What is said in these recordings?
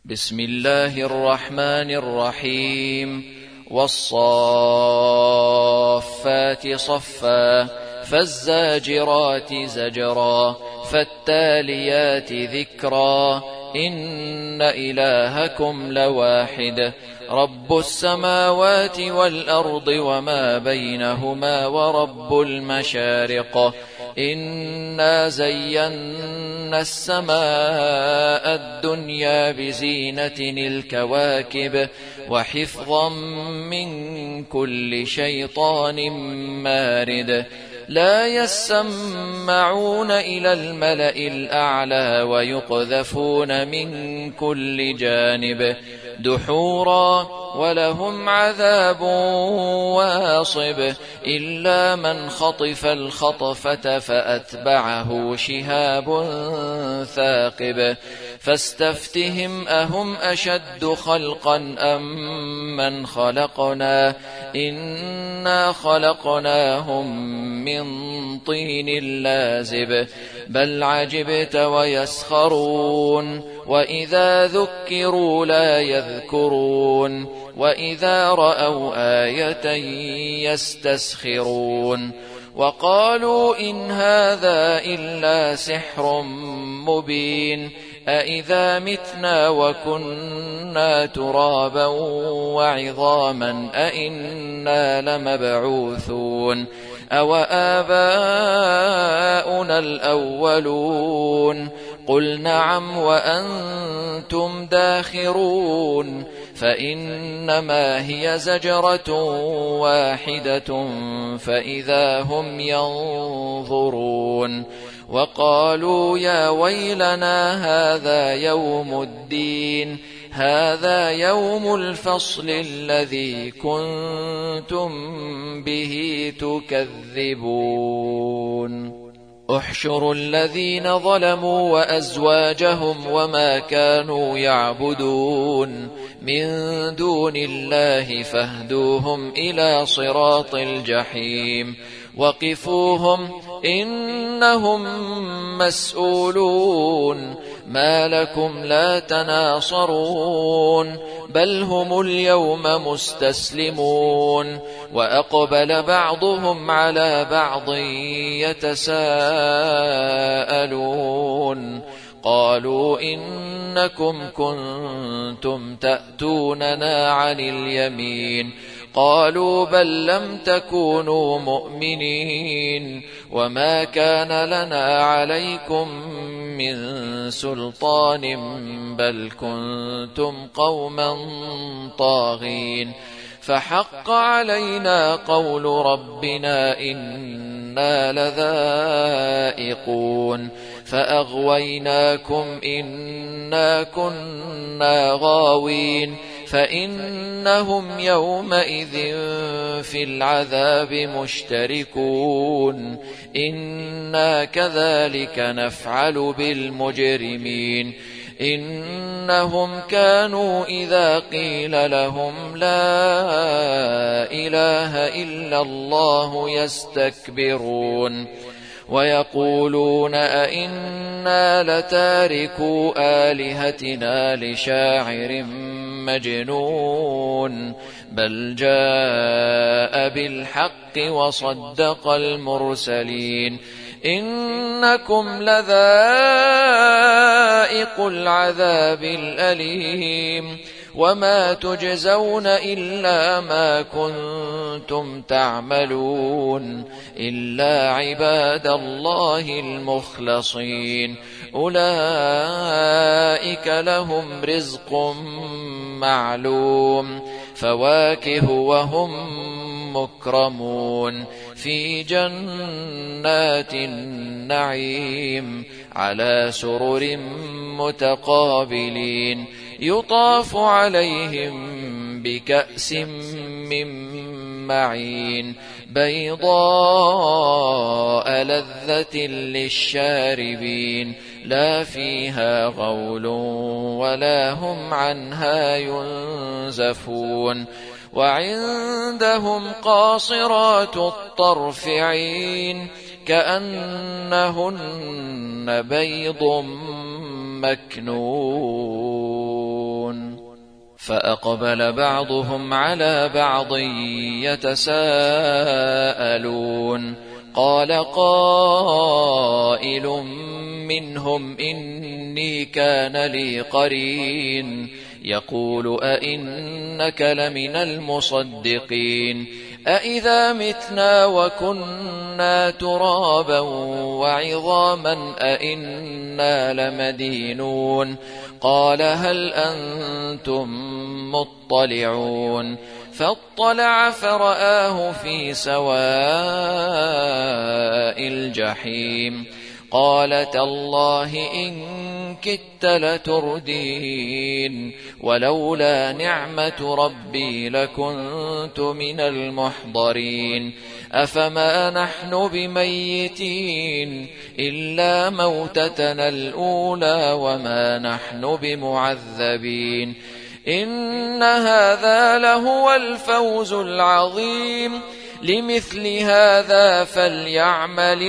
بسم الله الرحمن الرحيم والصافات صفا فالزاجرات زجرا فالتاليات ذكرا إن إلهكم لواحد رب السماوات والأرض وما بينهما ورب المشارق إنا زينا السماء الدنيا بزينة الكواكب وحفظا من كل شيطان مارد لا يسمعون إلى الملأ الأعلى ويقذفون من كل جانب دحورا ولهم عذاب واصب إلا من خطف الخطفة فأتبعه شهاب ثاقب فاستفتهم أهم أشد خلقا أم من خلقنا إنا خلقناهم من طين لازب بل عجبت ويسخرون وإذا ذكروا لا يذكرون وإذا رأوا آية يستسخرون وقالوا إن هذا إلا سحر مبين أإذا متنا وكنا ترابا وعظاما أإنا لمبعوثون أو آباؤنا الأولون قل نعم وأنتم داخرون فإنما هي زجرة واحدة فإذا هم ينظرون وقالوا يا ويلنا هذا يوم الدين هذا يوم الفصل الذي كنتم به تكذبون احشروا الذين ظلموا وأزواجهم وما كانوا يعبدون من دون الله فاهدوهم إلى صراط الجحيم وقفوهم إنهم مسؤولون ما لكم لا تناصرون بل هم اليوم مستسلمون وأقبل بعضهم على بعض يتساءلون قالوا إنكم كنتم تأتوننا عن اليمين قالوا بل لم تكونوا مؤمنين وما كان لنا عليكم من سلطان بل كنتم قوما طاغين فحق علينا قول ربنا إنا لذائقون فأغويناكم إنا كنا غاوين فإنهم يومئذ في العذاب مشتركون إنا كذلك نفعل بالمجرمين إنهم كانوا إذا قيل لهم لا إله إلا الله يستكبرون ويقولون أئنا لتاركو آلهتنا لشاعر مجنون بل جاء بالحق وصدق المرسلين إنكم لذائق العذاب الأليم وما تجزون إلا ما كنتم تعملون إلا عباد الله المخلصين أولئك لهم رزق معلوم فواكه وهم مكرمون في جنات النعيم على سرر متقابلين يطاف عليهم بكأس من معين بيضاء لذة للشاربين لا فيها غول ولا هم عنها ينزفون وعندهم قاصرات الطرف عين كأنهن بيض مكنون. يتساءلون فأقبل بعضهم على بعض يتساءلون قال قائل منهم إني كان لي قرين يقول أئنك لمن المصدقين أئذا متنا وكنا ترابا وعظاما أئنا لمدينون قال هل أنتم مطلعون فاطلع فرآه في سواء الجحيم قال تالله إن كدت لتردين ولولا نعمة ربي لكنت من المحضرين أفما نحن بميتين إلا موتتنا الأولى وما نحن بمعذبين إن هذا لهو الفوز العظيم لمثل هذا فليعمل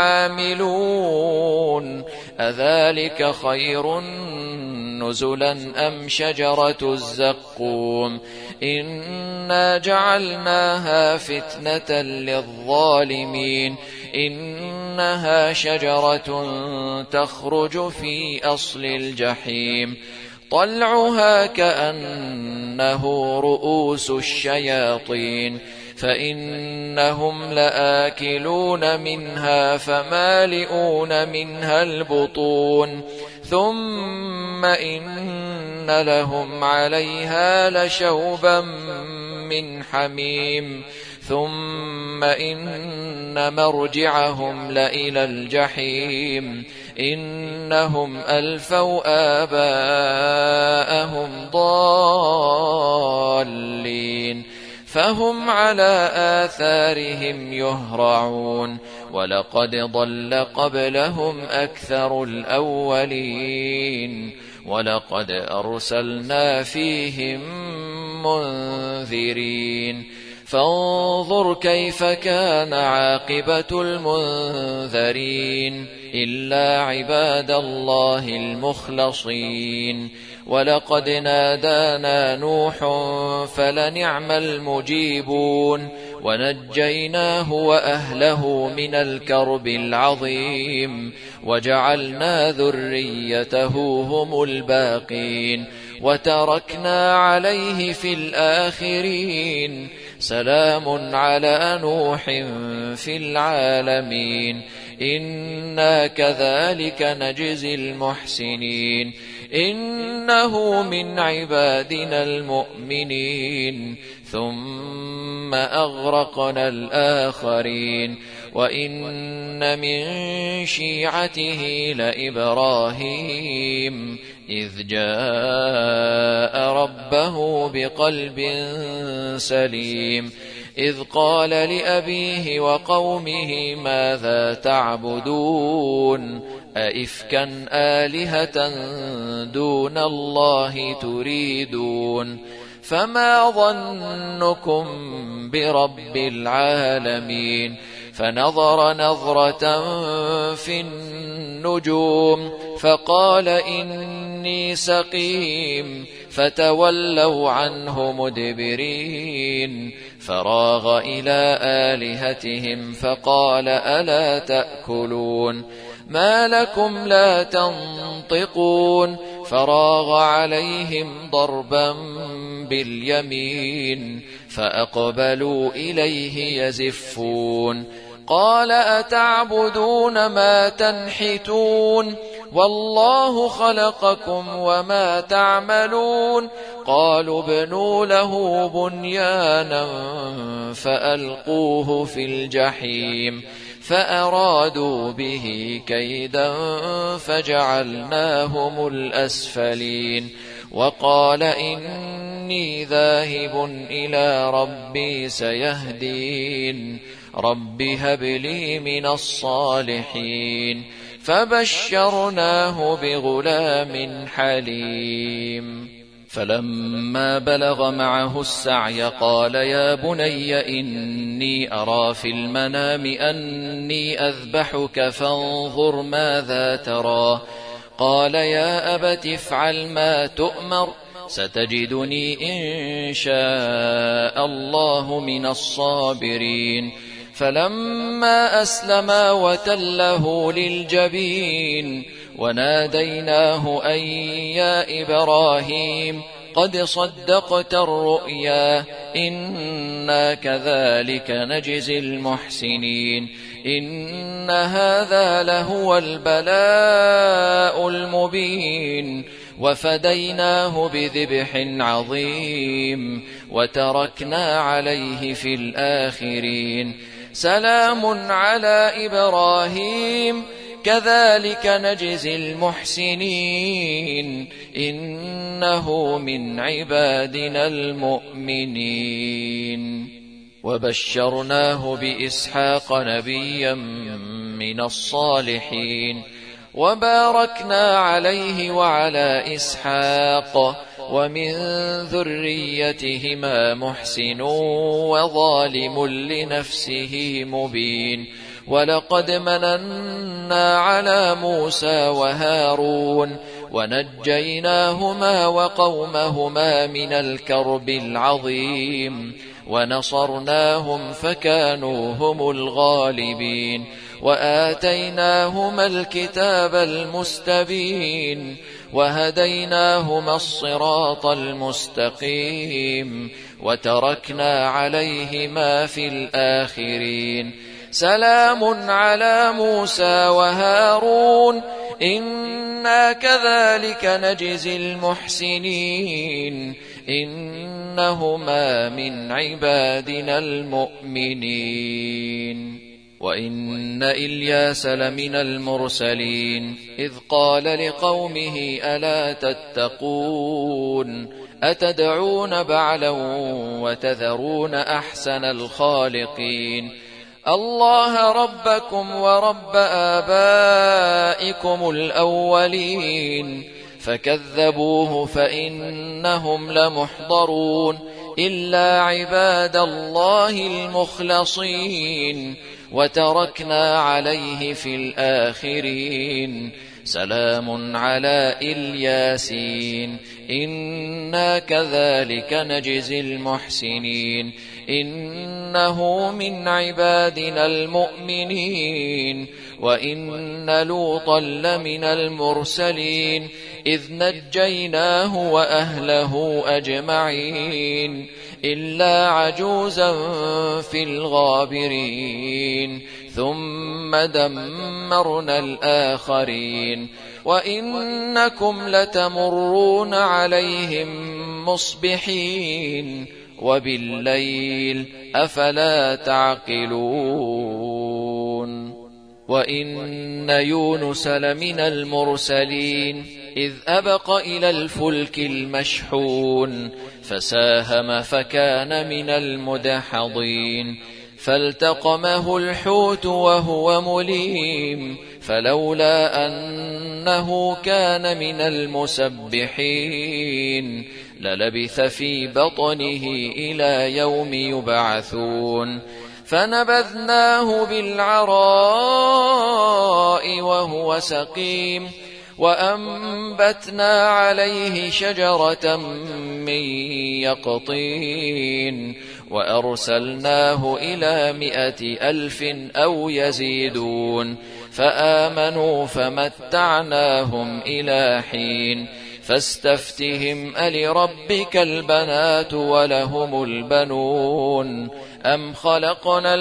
العاملون أذلك خير نزلا أم شجرة الزقوم إنا جعلناها فتنة للظالمين إنها شجرة تخرج في أصل الجحيم طلعها كأنه رؤوس الشياطين فإنهم لآكلون منها فمالئون منها البطون ثم إن لهم عليها لشوبا من حميم ثم إن مرجعهم لإلى الجحيم إنهم ألفوا آباءهم ضالين فهم على آثارهم يهرعون ولقد ضل قبلهم أكثر الأولين ولقد أرسلنا فيهم منذرين فانظر كيف كان عاقبة المنذرين إلا عباد الله المخلصين ولقد نادانا نوح فلنعم المجيبون ونجيناه وأهله من الكرب العظيم وجعلنا ذريته هم الباقين وتركنا عليه في الآخرين سلام على نوح في العالمين إنا كذلك نجزي المحسنين إنه من عبادنا المؤمنين ثم أغرقنا الآخرين وإن من شيعته لإبراهيم إذ جاء ربه بقلب سليم إذ قال لأبيه وقومه ماذا تعبدون أئفكا آلهة دون الله تريدون فما ظنكم برب العالمين فنظر نظرة في النجوم فقال إني سقيم فتولوا عنه مدبرين فراغ إلى آلهتهم فقال ألا تأكلون ما لكم لا تنطقون فراغ عليهم ضربا باليمين فأقبلوا إليه يزفون قال أتعبدون ما تنحتون والله خلقكم وما تعملون قالوا ابنوا له بنيانا فألقوه في الجحيم فأرادوا به كيدا فجعلناهم الأسفلين وقال إني ذاهب إلى ربي سيهدين رب هب لي من الصالحين فبشرناه بغلام حليم فلما بلغ معه السعي قال يا بني إني أرى في المنام أني أذبحك فانظر ماذا ترى قال يا أبت افعل ما تؤمر ستجدني إن شاء الله من الصابرين. فلما أسلما وتله للجبين وناديناه أن يا إبراهيم قد صدقت الرؤيا إنا كذلك نجزي المحسنين إن هذا لهو البلاء المبين وفديناه بذبح عظيم وتركنا عليه في الآخرين سلام على إبراهيم كذلك نجزي المحسنين إنه من عبادنا المؤمنين. وبشرناه بإسحاق نبيا من الصالحين وباركنا عليه وعلى إسحاق ومن ذريتهما محسن وظالم لنفسه مبين. ولقد مننا على موسى وهارون ونجيناهما وقومهما من الكرب العظيم ونصرناهم فكانوا هم الغالبين وآتيناهما الكتاب المستبين وهديناهما الصراط المستقيم وتركنا عليهما في الآخرين سلام على موسى وهارون إنا كذلك نجزي المحسنين إنهما من عبادنا المؤمنين. وإن إلياس لمن المرسلين إذ قال لقومه ألا تتقون أتدعون بعلا وتذرون أحسن الخالقين الله ربكم ورب آبائكم الأولين فكذبوه فإنهم لمحضرون إلا عباد الله المخلصين وتركنا عليه في الآخرين سلام على الياسين إنا كذلك نجزي المحسنين إنه من عبادنا المؤمنين. وإن لوطا لمن المرسلين إذ نجيناه وأهله أجمعين إلا عجوزا في الغابرين ثم دمرنا الآخرين وإنكم لتمرون عليهم مصبحين وبالليل أفلا تعقلون. وإن يونس لمن المرسلين إذ أبق إلى الفلك المشحون فساهم فكان من المدحضين فالتقمه الحوت وهو مليم فلولا أنه كان من المسبحين للبث في بطنه إلى يوم يبعثون فنبذناه بالعراء وهو سقيم وأنبتنا عليه شجرة من يقطين وأرسلناه إلى 100,000 أو يزيدون فآمنوا فمتعناهم إلى حين فاستفتهم ألربك البنات ولهم البنون أم خلقنا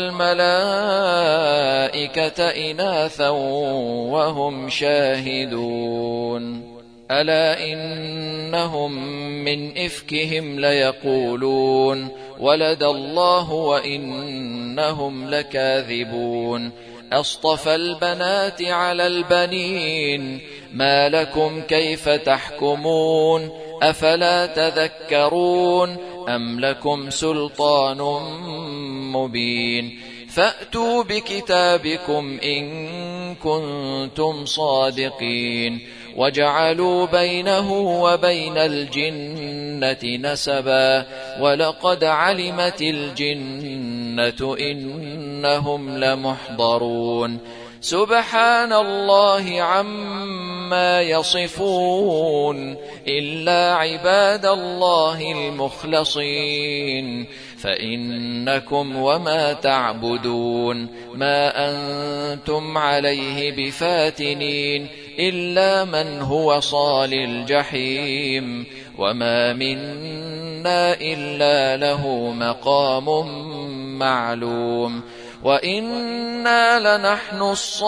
الملائكة إناثا وهم شاهدون ألا إنهم من إفكهم ليقولون ولد الله وإنهم لكاذبون أصطفى البنات على البنين ما لكم كيف تحكمون أفلا تذكرون أم لكم سلطان مبين فأتوا بكتابكم إن كنتم صادقين وجعلوا بينه وبين الجنة نسبا ولقد علمت الجنة إنهم لمحضرون سبحان الله عما عما يصفون إلا عباد الله المخلصين فإنكم وما تعبدون ما أنتم عليه بفاتنين إلا من هو صال الجحيم وما منا إلا له مقام معلوم وإنا لنحن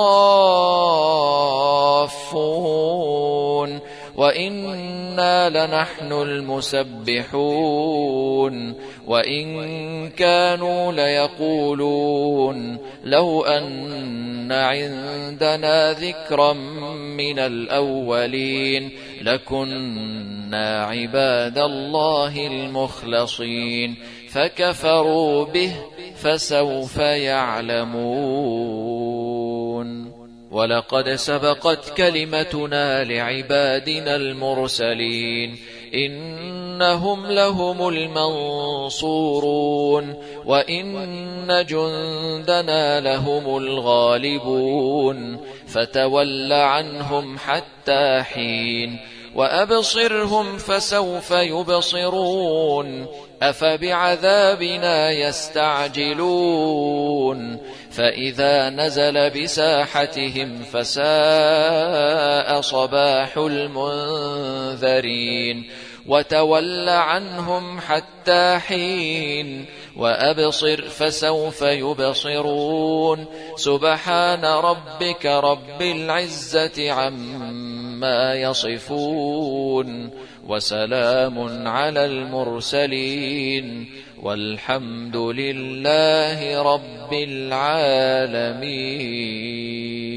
الصافون وإنا لنحن المسبحون وإن كانوا ليقولون لو أن عندنا ذكرا من الأولين لكنا عباد الله المخلصين فكفروا به فسوف يعلمون ولقد سبقت كلمتنا لعبادنا المرسلين إنهم لهم المنصورون وإن جندنا لهم الغالبون فتول عنهم حتى حين وأبصرهم فسوف يبصرون أفبعذابنا يستعجلون فإذا نزل بساحتهم فساء صباح المنذرين وتول عنهم حتى حين وأبصر فسوف يبصرون سبحان ربك رب العزة عما يصفون وسلام على المرسلين والحمد لله رب العالمين.